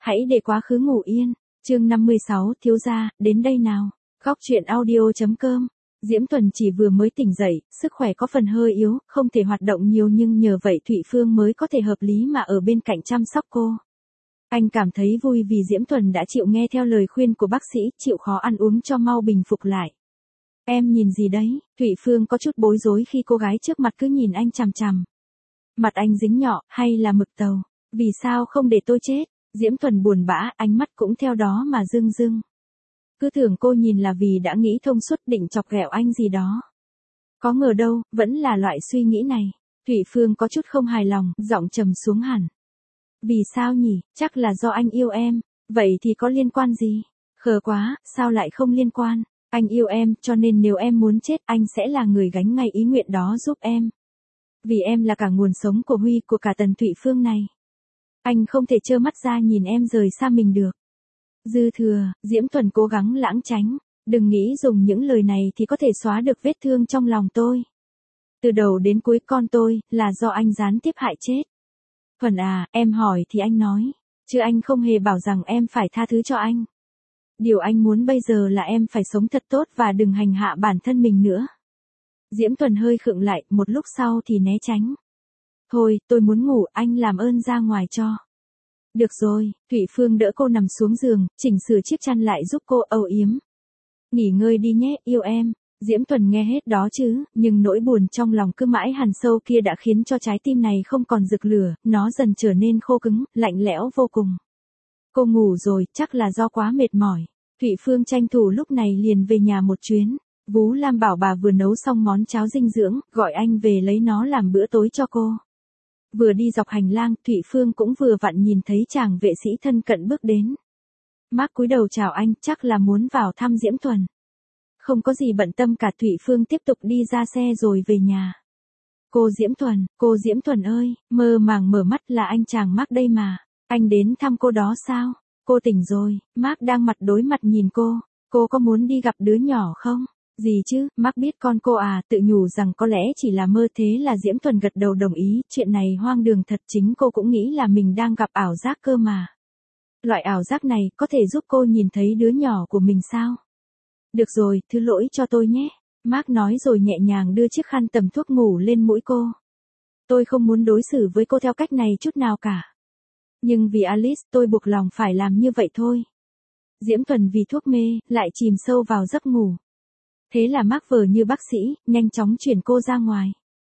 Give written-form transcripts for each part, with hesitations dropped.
Hãy để quá khứ ngủ yên. Chương 56, thiếu gia, đến đây nào. Góc truyện audio.com. Diễm Thuần chỉ vừa mới tỉnh dậy, sức khỏe có phần hơi yếu, không thể hoạt động nhiều nhưng nhờ vậy Thụy Phương mới có thể hợp lý mà ở bên cạnh chăm sóc cô. Anh cảm thấy vui vì Diễm Thuần đã chịu nghe theo lời khuyên của bác sĩ, chịu khó ăn uống cho mau bình phục lại. Em nhìn gì đấy? Thụy Phương có chút bối rối khi cô gái trước mặt cứ nhìn anh chằm chằm. Mặt anh dính nhỏ, hay là mực tàu? Vì sao không để tôi chết? Diễm Thuần buồn bã, ánh mắt cũng theo đó mà rưng rưng. Cứ tưởng cô nhìn là vì đã nghĩ thông suốt định chọc ghẹo anh gì đó. Có ngờ đâu, vẫn là loại suy nghĩ này. Thụy Phương có chút không hài lòng, giọng trầm xuống hẳn. Vì sao nhỉ? Chắc là do anh yêu em. Vậy thì có liên quan gì? Khờ quá, sao lại không liên quan? Anh yêu em, cho nên nếu em muốn chết, anh sẽ là người gánh ngay ý nguyện đó giúp em. Vì em là cả nguồn sống của Huy, của cả Tần Thụy Phương này. Anh không thể trơ mắt ra nhìn em rời xa mình được. Dư thừa, Diễm Thuần cố gắng lãng tránh. Đừng nghĩ dùng những lời này thì có thể xóa được vết thương trong lòng tôi. Từ đầu đến cuối con tôi, là do anh gián tiếp hại chết. Thuần à, em hỏi thì anh nói. Chứ anh không hề bảo rằng em phải tha thứ cho anh. Điều anh muốn bây giờ là em phải sống thật tốt và đừng hành hạ bản thân mình nữa. Diễm Thuần hơi khựng lại, một lúc sau thì né tránh. Thôi, tôi muốn ngủ, anh làm ơn ra ngoài cho. Được rồi, Thụy Phương đỡ cô nằm xuống giường, chỉnh sửa chiếc chăn lại giúp cô âu yếm. Nghỉ ngơi đi nhé, yêu em. Diễm Thuần nghe hết đó chứ, nhưng nỗi buồn trong lòng cứ mãi hằn sâu kia đã khiến cho trái tim này không còn rực lửa, nó dần trở nên khô cứng, lạnh lẽo vô cùng. Cô ngủ rồi, chắc là do quá mệt mỏi. Thụy Phương tranh thủ lúc này liền về nhà một chuyến. Vú Lam bảo bà vừa nấu xong món cháo dinh dưỡng, gọi anh về lấy nó làm bữa tối cho cô. Vừa đi dọc hành lang, Thụy Phương cũng vừa vặn nhìn thấy chàng vệ sĩ thân cận bước đến. Mark cúi đầu chào anh, chắc là muốn vào thăm Diễm Thuần. Không có gì bận tâm cả, Thụy Phương tiếp tục đi ra xe rồi về nhà. Cô Diễm Thuần ơi, mơ màng mở mắt, là anh chàng Mark đây mà. Anh đến thăm cô đó sao? Cô tỉnh rồi, Mark đang mặt đối mặt nhìn cô. Cô có muốn đi gặp đứa nhỏ không? Gì chứ, Mark biết con cô à, tự nhủ rằng có lẽ chỉ là mơ, thế là Diễm Thuần gật đầu đồng ý, chuyện này hoang đường thật, chính cô cũng nghĩ là mình đang gặp ảo giác cơ mà. Loại ảo giác này có thể giúp cô nhìn thấy đứa nhỏ của mình sao? Được rồi, thứ lỗi cho tôi nhé. Mark nói rồi nhẹ nhàng đưa chiếc khăn tầm thuốc ngủ lên mũi cô. Tôi không muốn đối xử với cô theo cách này chút nào cả. Nhưng vì Alice tôi buộc lòng phải làm như vậy thôi. Diễm Thuần vì thuốc mê, lại chìm sâu vào giấc ngủ. Thế là Mark vờ như bác sĩ, nhanh chóng chuyển cô ra ngoài.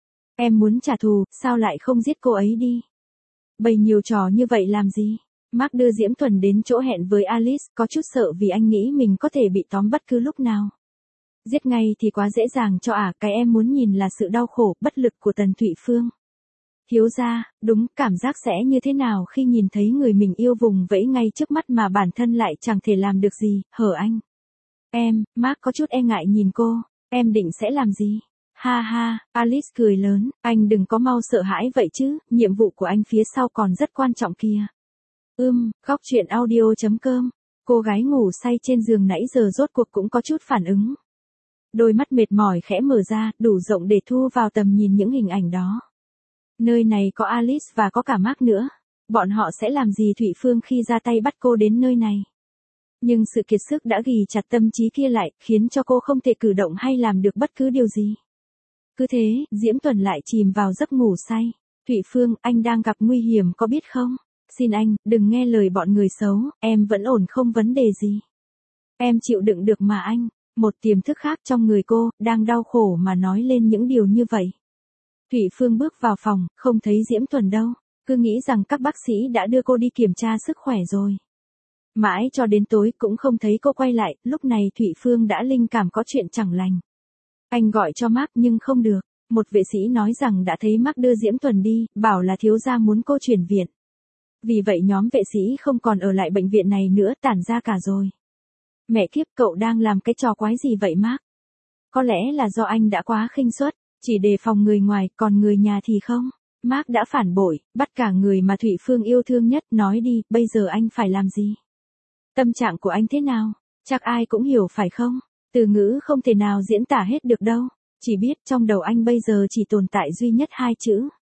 Em muốn trả thù, sao lại không giết cô ấy đi? Bày nhiều trò như vậy làm gì? Mark đưa Diễm Thuần đến chỗ hẹn với Alice, có chút sợ vì anh nghĩ mình có thể bị tóm bất cứ lúc nào. Giết ngay thì quá dễ dàng cho cái em muốn nhìn là sự đau khổ, bất lực của Tần Thụy Phương. Thiếu gia, đúng, cảm giác sẽ như thế nào khi nhìn thấy người mình yêu vùng vẫy ngay trước mắt mà bản thân lại chẳng thể làm được gì, hở anh? Mark có chút e ngại nhìn cô, em định sẽ làm gì? Ha ha, Alice cười lớn, anh đừng có mau sợ hãi vậy chứ, nhiệm vụ của anh phía sau còn rất quan trọng kìa. Góc truyện audio.com, cô gái ngủ say trên giường nãy giờ rốt cuộc cũng có chút phản ứng. Đôi mắt mệt mỏi khẽ mở ra, đủ rộng để thu vào tầm nhìn những hình ảnh đó. Nơi này có Alice và có cả Mark nữa. Bọn họ sẽ làm gì Thụy Phương khi ra tay bắt cô đến nơi này? Nhưng sự kiệt sức đã ghì chặt tâm trí kia lại, khiến cho cô không thể cử động hay làm được bất cứ điều gì. Cứ thế, Diễm Thuần lại chìm vào giấc ngủ say. Thụy Phương, anh đang gặp nguy hiểm có biết không? Xin anh, đừng nghe lời bọn người xấu, em vẫn ổn không vấn đề gì. Em chịu đựng được mà anh. Một tiềm thức khác trong người cô, đang đau khổ mà nói lên những điều như vậy. Thụy Phương bước vào phòng, không thấy Diễm Thuần đâu, cứ nghĩ rằng các bác sĩ đã đưa cô đi kiểm tra sức khỏe rồi. Mãi cho đến tối cũng không thấy cô quay lại, lúc này Thụy Phương đã linh cảm có chuyện chẳng lành. Anh gọi cho Mark nhưng không được, một vệ sĩ nói rằng đã thấy Mark đưa Diễm Thuần đi, bảo là thiếu gia muốn cô chuyển viện. Vì vậy nhóm vệ sĩ không còn ở lại bệnh viện này nữa, tản ra cả rồi. Mẹ kiếp, cậu đang làm cái trò quái gì vậy Mark? Có lẽ là do anh đã quá khinh suất, chỉ đề phòng người ngoài, còn người nhà thì không. Mark đã phản bội, bắt cả người mà Thụy Phương yêu thương nhất, nói đi, bây giờ anh phải làm gì? Tâm trạng của anh thế nào? Chắc ai cũng hiểu phải không? Từ ngữ không thể nào diễn tả hết được đâu. Chỉ biết trong đầu anh bây giờ chỉ tồn tại duy nhất hai chữ.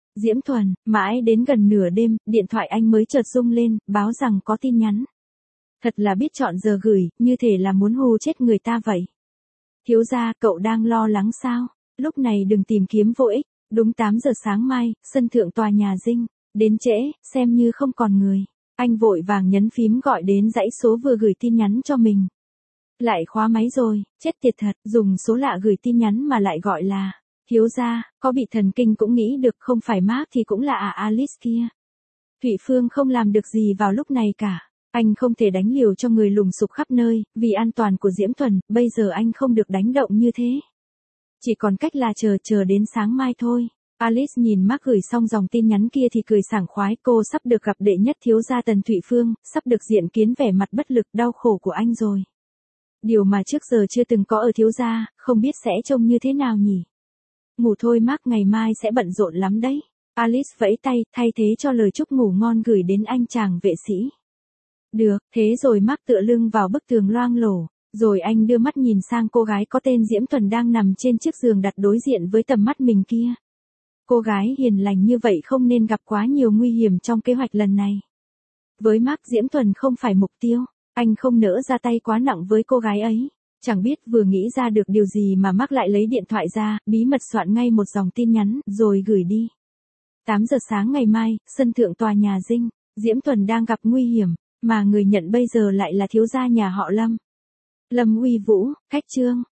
Diễm Thuần, mãi đến gần nửa đêm, điện thoại anh mới chợt rung lên, báo rằng có tin nhắn. Thật là biết chọn giờ gửi, như thể là muốn hù chết người ta vậy. Thiếu gia, cậu đang lo lắng sao? Lúc này đừng tìm kiếm vô ích. Đúng 8 giờ sáng mai, sân thượng tòa nhà Dinh. Đến trễ, xem như không còn người. Anh vội vàng nhấn phím gọi đến dãy số vừa gửi tin nhắn cho mình. Lại khóa máy rồi, chết tiệt thật, dùng số lạ gửi tin nhắn mà lại gọi là thiếu gia, có bị thần kinh cũng nghĩ được, không phải Mark thì cũng là Alice kia. Thụy Phương không làm được gì vào lúc này cả. Anh không thể đánh liều cho người lùng sục khắp nơi, vì an toàn của Diễm Thuần, bây giờ anh không được đánh động như thế. Chỉ còn cách là chờ đến sáng mai thôi. Alice nhìn Mark gửi xong dòng tin nhắn kia thì cười sảng khoái, cô sắp được gặp đệ nhất thiếu gia Tần Thụy Phương, sắp được diện kiến vẻ mặt bất lực đau khổ của anh rồi. Điều mà trước giờ chưa từng có ở thiếu gia, không biết sẽ trông như thế nào nhỉ. Ngủ thôi Mark, ngày mai sẽ bận rộn lắm đấy. Alice vẫy tay, thay thế cho lời chúc ngủ ngon gửi đến anh chàng vệ sĩ. Được, thế rồi Mark tựa lưng vào bức tường loang lổ, rồi anh đưa mắt nhìn sang cô gái có tên Diễm Thuần đang nằm trên chiếc giường đặt đối diện với tầm mắt mình kia. Cô gái hiền lành như vậy không nên gặp quá nhiều nguy hiểm trong kế hoạch lần này. Với Mark, Diễm Thuần không phải mục tiêu, anh không nỡ ra tay quá nặng với cô gái ấy. Chẳng biết vừa nghĩ ra được điều gì mà Mark lại lấy điện thoại ra, bí mật soạn ngay một dòng tin nhắn, rồi gửi đi. 8 giờ sáng ngày mai, sân thượng tòa nhà Dinh, Diễm Thuần đang gặp nguy hiểm, mà người nhận bây giờ lại là thiếu gia nhà họ Lâm. Lâm Uy Vũ, khách Trương.